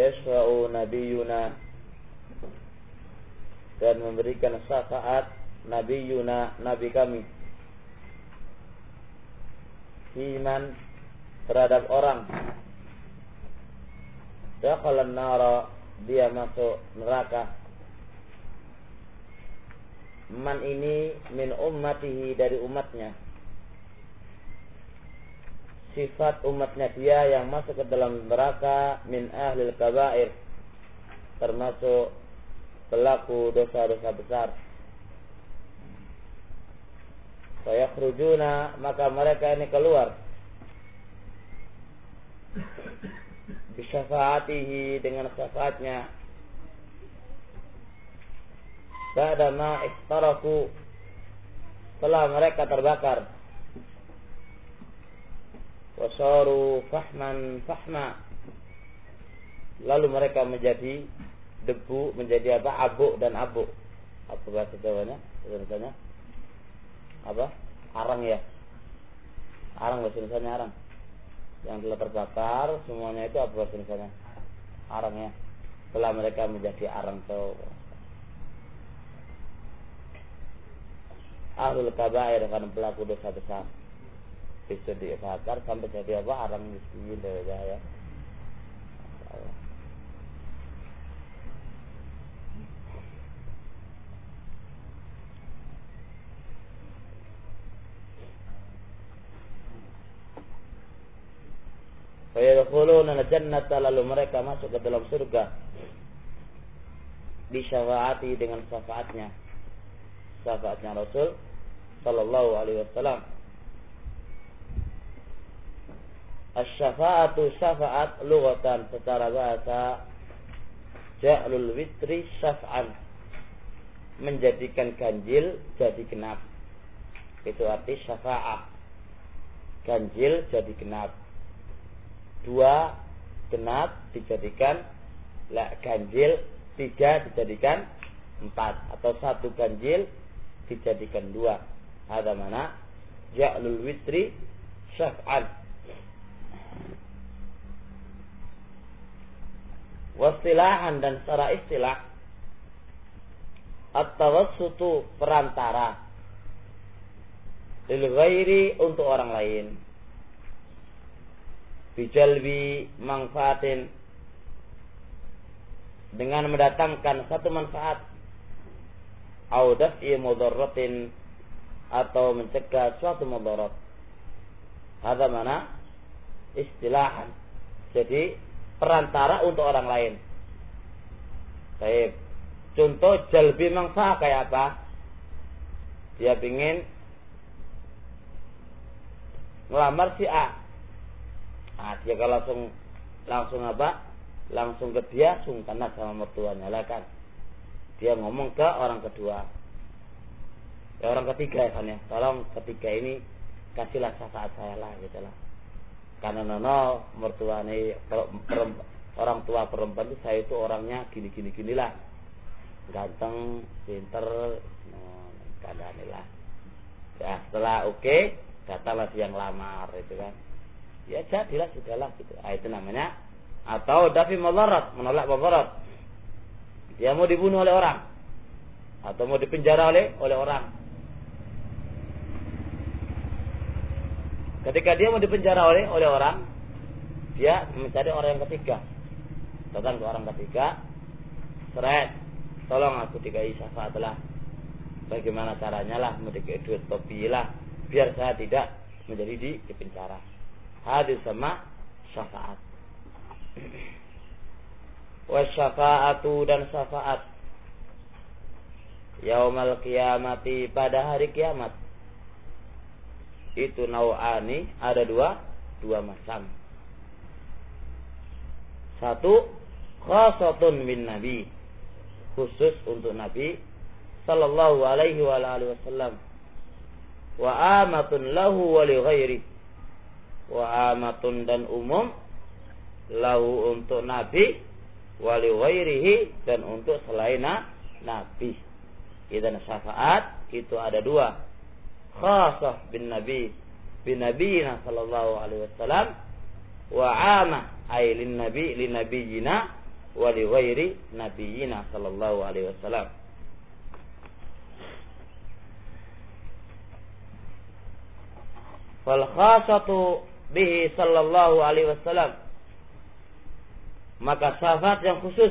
yashfa'u nabiyuna, dan memberikan syafaat nabiyuna, nabi kami, iman terhadap orang dakhalan nara, dia masuk neraka. Man ini min ummatihi, dari umatnya. Sifat umatnya dia yang masuk ke dalam neraka min ahlil kabair, termasuk pelaku dosa-dosa besar. Fayakhrujuna, maka mereka ini keluar bisyafaatihi, dengan syafaatnya. Ba'da ma ihtaraku, setelah mereka terbakar. Wasaru fahman fahma, lalu mereka menjadi debu, menjadi apa? Abu dan abu. Apa bahasa Jawanya? Bahasanya apa? Arang ya. Arang, bahasa Indonesianya arang. Yang telah terbakar semuanya itu apa bahasa Indonesianya? Arang ya. Setelah mereka menjadi arang, so ahlul kabair, karena pelaku dosa besar, bisa dibakar sampai jadi apa? Arang miskin ya. Fayadkhuluna al-jannata, lalu mereka masuk ke dalam surga bi syafaati, dengan syafaatnya. Syafaatnya Rasul sallallahu alaihi wasallam. Asy-syafa'atu, syafaat lughatan, secara bahasa, ja'lul witri syaf'an, menjadikan ganjil jadi genap. Itu arti syafa'ah. Ganjil jadi genap. Dua genap dijadikan ganjil, tiga dijadikan empat, atau satu ganjil dijadikan dua. Ada mana? Ja'lul witri syaf'an. Wastilahan, dan secara istilah, at-tawassutu, perantara, lil ghairi, untuk orang lain, bijalbi manfaatin, dengan mendatangkan satu manfaat, au daf'i mudarratin, atau mencegah suatu mudarat. Ada mana? Istilahan. Jadi perantara untuk orang lain. Baik. Contoh jalbi manfaat kayak apa? Dia ingin ngelamar si A. Dia kalau langsung apa? Langsung ke dia, sungkan sama mertuanya lah kan. Dia ngomong ke orang kedua, ya orang ketiga ya kan ya. Tolong ketiga ini kasihlah syafaat saya lah gitu lah. Karena mertuanya orang tua perempuan itu, saya itu orangnya gini lah, ganteng, pinter, keadaan lah. Ya setelah oke, datanglah dia yang lamar itu kan. Ya jadilah sudahlah gitu. Itu namanya, atau dafi mudarat, menolak mudarat. Dia mau dibunuh oleh orang, atau mau dipenjara oleh orang. Ketika dia mau dipenjara oleh orang, dia mencari orang yang ketiga. Datang ke orang ketiga, seret, tolong aku dikai syafaat lah. Bagaimana caranya lah, mau dikai duit topi lah, biar saya tidak menjadi di penjara. Hadis sama syafaat. Wasyafa'atu, dan syafaat yaumal qiyamati, pada hari kiamat. Itu nau'ani, ada dua macam. Satu, khasatun min nabi, khusus untuk Nabi sallallahu alaihi wa alihi wasallam. Wa amatun lahu wa li ghairi. Wa amatun, dan umum, lahu, untuk Nabi, wali ghairihi, dan untuk selain Nabi. Idzan syafaat itu ada dua. Khasah bin Nabi, bin Nabiyina sallallahu alaihi wasallam, wa amah ay lin Nabi, lin nabiyina wa li ghairi nabiyyina sallallahu alaihi wasallam. Fal khasatu bihi sallallahu alaihi wasallam, maka syafaat yang khusus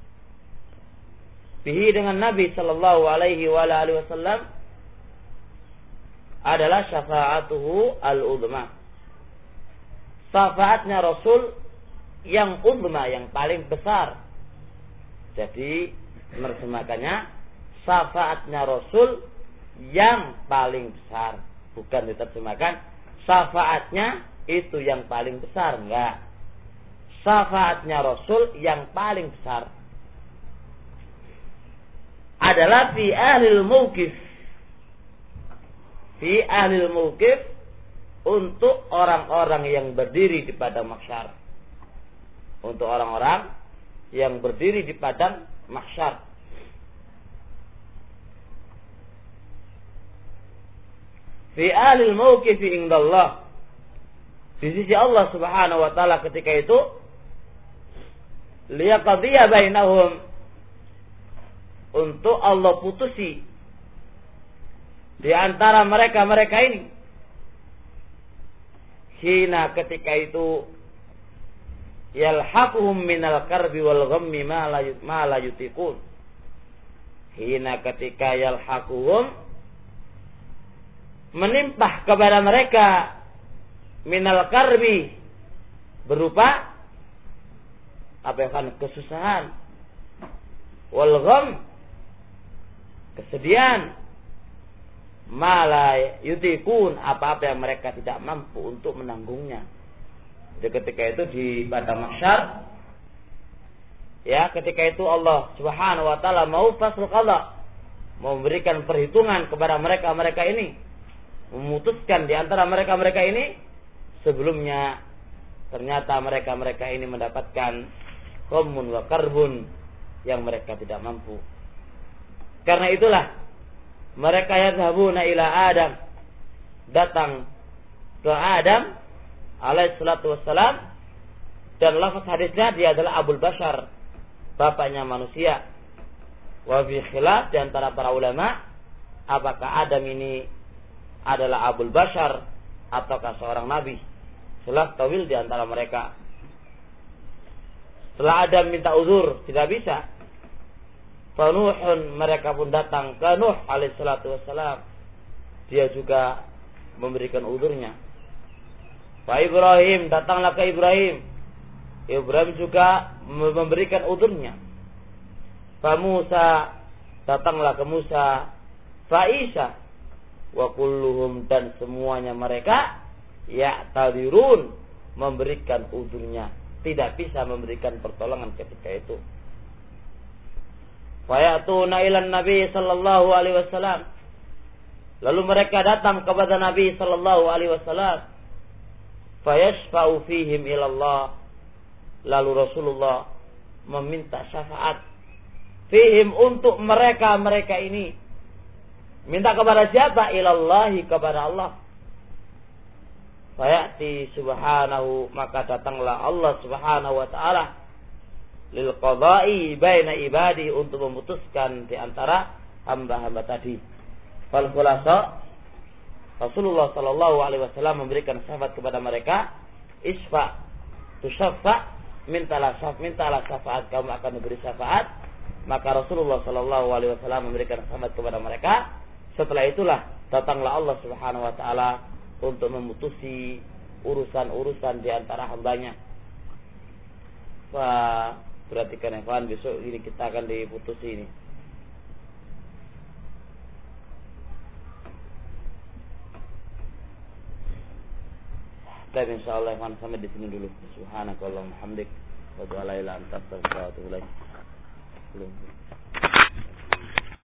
bihi dengan Nabi sallallahu alaihi wasallam adalah syafaatuhu al-udhma. Syafaatnya Rasul yang udhma, yang paling besar. Jadi menerjemahkannya syafaatnya Rasul yang paling besar, bukan diterjemahkan syafaatnya itu yang paling besar, enggak. Syafaatnya Rasul yang paling besar adalah fi ahlil mauqif. Fi ahlil mauqif, untuk orang-orang yang berdiri di padang mahsyar. Untuk orang-orang yang berdiri di padang mahsyar. Fi ahlil mauqif indallah, di sisi Allah Subhanahu wa taala ketika itu, liyaqdiya bainahum, untuk Allah putusi di antara mereka ini. Hina, ketika itu, yalhaquhum minal karbi wal ghammi ma la yutiqun. Hina, ketika yalhaquhum, menimpah kepada mereka minal karbi, berupa apa yang kesusahan, wal gham, kesedihan, malah yutikun, apa-apa yang mereka tidak mampu untuk menanggungnya. Jadi ketika itu di padang mahsyar, ya, ketika itu Allah Subhanahu wa taala mau fasl qada, mau memberikan perhitungan kepada mereka ini, memutuskan di antara mereka ini. Sebelumnya ternyata mereka ini mendapatkan ghammun wa karbun yang mereka tidak mampu. Karena itulah mereka yadhabuna ila Adam, datang ke Adam alaihi salatu wassalam, dan lafaz hadisnya dia adalah Abul Bashar, bapaknya manusia. Wa fi khilaf di antara para ulama, apakah Adam ini adalah Abul Bashar ataukah seorang nabi. Khilaf tawil di antara mereka. Setelah Adam minta uzur, tidak bisa, Fanuhun, mereka pun datang ke Nuh alaihi salatu wassalam, dia juga memberikan uzurnya. Fa Ibrahim, datanglah ke Ibrahim, Ibrahim juga memberikan uzurnya. Fa Musa, datanglah ke Musa. Fa Isa, wa kulluhum, dan semuanya mereka ya'tadirun, memberikan uzurnya, tidak bisa memberikan pertolongan ketika itu. Fayatuna ilan Nabi sallallahu alaihi wasallam, lalu mereka datang kepada Nabi sallallahu alaihi wasallam. Fayashfa'u fihim ilallah, lalu Rasulullah meminta syafaat fihim, untuk mereka ini. Minta kepada siapa? Ilallahi, kepada Allah. Fayati subhanahu, maka datanglah Allah Subhanahu wa taala lil qada'i baina ibadi, untuk memutuskan di antara hamba-hamba tadi. Fal khulasa, Rasulullah sallallahu alaihi wasallam memberikan syafaat kepada mereka. Isfa tusyaffa, mintalah syafaat, kamu akan diberi syafaat. Maka Rasulullah sallallahu alaihi wasallam memberikan syafaat kepada mereka. Setelah itulah datanglah Allah Subhanahu wa taala untuk memutusi urusan-urusan di antara hambanya. Perhatikan ikhwan, besok ini kita akan diputusi ini. Dan insyaallah ikhwan sampai di sini dulu. Subhanakallahumma hamdik wa la ilaha illa anta astaghfiruka wa atubu ilaik.